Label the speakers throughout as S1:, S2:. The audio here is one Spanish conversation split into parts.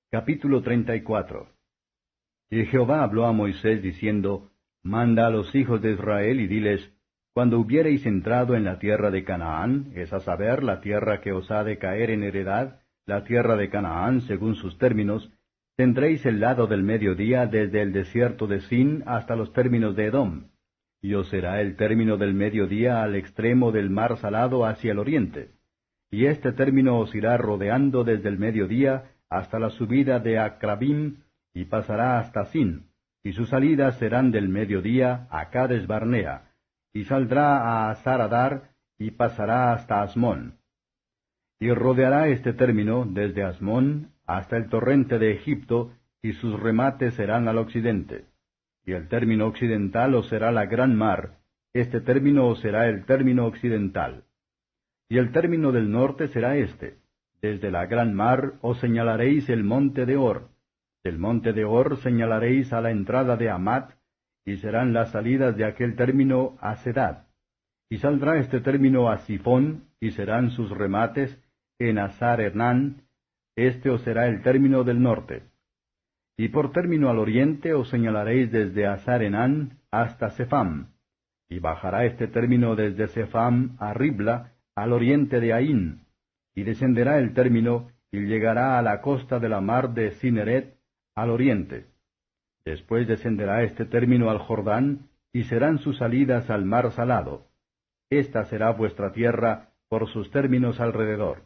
S1: Capítulo 34. Y Jehová habló a Moisés diciendo, Manda a los hijos de Israel y diles, Cuando hubiereis entrado en la tierra de Canaán, es a saber, la tierra que os ha de caer en heredad, la tierra de Canaán según sus términos, tendréis el lado del mediodía desde el desierto de Sin hasta los términos de Edom, y os será el término del mediodía al extremo del mar salado hacia el oriente. Y este término os irá rodeando desde el mediodía hasta la subida de Acrabim, y pasará hasta Sin, y sus salidas serán del mediodía a Cades Barnea, y saldrá a Asaradar, y pasará hasta Asmón. Y rodeará este término desde Asmón hasta el torrente de Egipto, y sus remates serán al occidente. Y el término occidental os será la gran mar, este término os será el término occidental. Y el término del norte será este: desde la gran mar os señalaréis el monte de Hor. Del monte de Hor señalaréis a la entrada de Amat, y serán las salidas de aquel término a Sedad. Y saldrá este término a Sifón, y serán sus remates en Hasar Enán, este os será el término del norte. Y por término al oriente os señalaréis desde Hasar Enán hasta Sepham. Y bajará este término desde Sepham a Ribla, al oriente de Aín, y descenderá el término, y llegará a la costa de la mar de Cineret, al oriente. Después descenderá este término al Jordán, y serán sus salidas al mar salado. Esta será vuestra tierra por sus términos alrededor.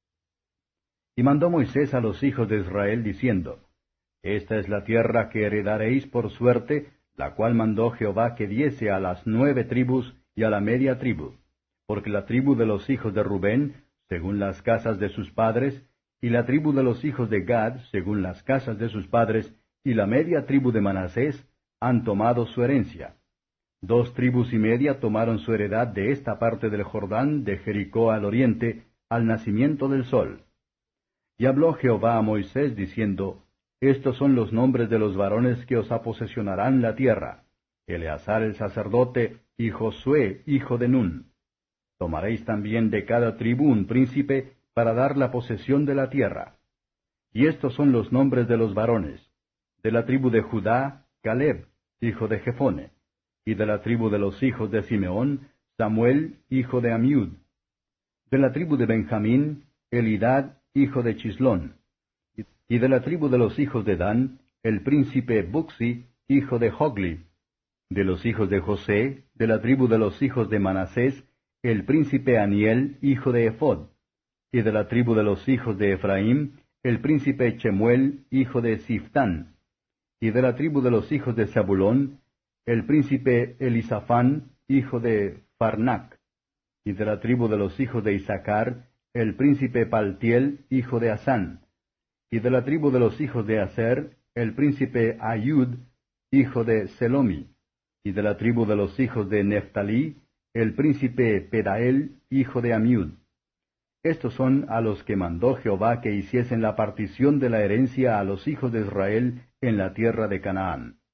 S1: Y mandó Moisés a los hijos de Israel, diciendo, Esta es la tierra que heredaréis por suerte, la cual mandó Jehová que diese a las 9 tribus y a la media tribu. Porque la tribu de los hijos de Rubén, según las casas de sus padres, y la tribu de los hijos de Gad, según las casas de sus padres, y la media tribu de Manasés, han tomado su herencia. 2 tribus y media tomaron su heredad de esta parte del Jordán, de Jericó al oriente, al nacimiento del sol. Y habló Jehová a Moisés, diciendo, Estos son los nombres de los varones que os aposesionarán la tierra: Eleazar el sacerdote, y Josué, hijo de Nun. Tomaréis también de cada tribu un príncipe, para dar la posesión de la tierra. Y estos son los nombres de los varones: de la tribu de Judá, Caleb, hijo de Jefone; y de la tribu de los hijos de Simeón, Samuel, hijo de Amiud; de la tribu de Benjamín, Elidad, hijo de Chislón; y de la tribu de los hijos de Dan, el príncipe Buxi, hijo de Jogli; de los hijos de José, de la tribu de los hijos de Manasés, el príncipe Aniel, hijo de Ephod; y de la tribu de los hijos de Efraín, el príncipe Chemuel, hijo de Siftán; y de la tribu de los hijos de Zabulón, el príncipe Elisafán, hijo de Farnac; y de la tribu de los hijos de Isaacar, el príncipe Paltiel, hijo de Asán; y de la tribu de los hijos de Aser, el príncipe Ayud, hijo de Selomi; y de la tribu de los hijos de Neftalí, el príncipe Pedael, hijo de Amiud. Estos son a los que mandó Jehová que hiciesen la partición de la herencia a los hijos de Israel en la tierra de Canaán.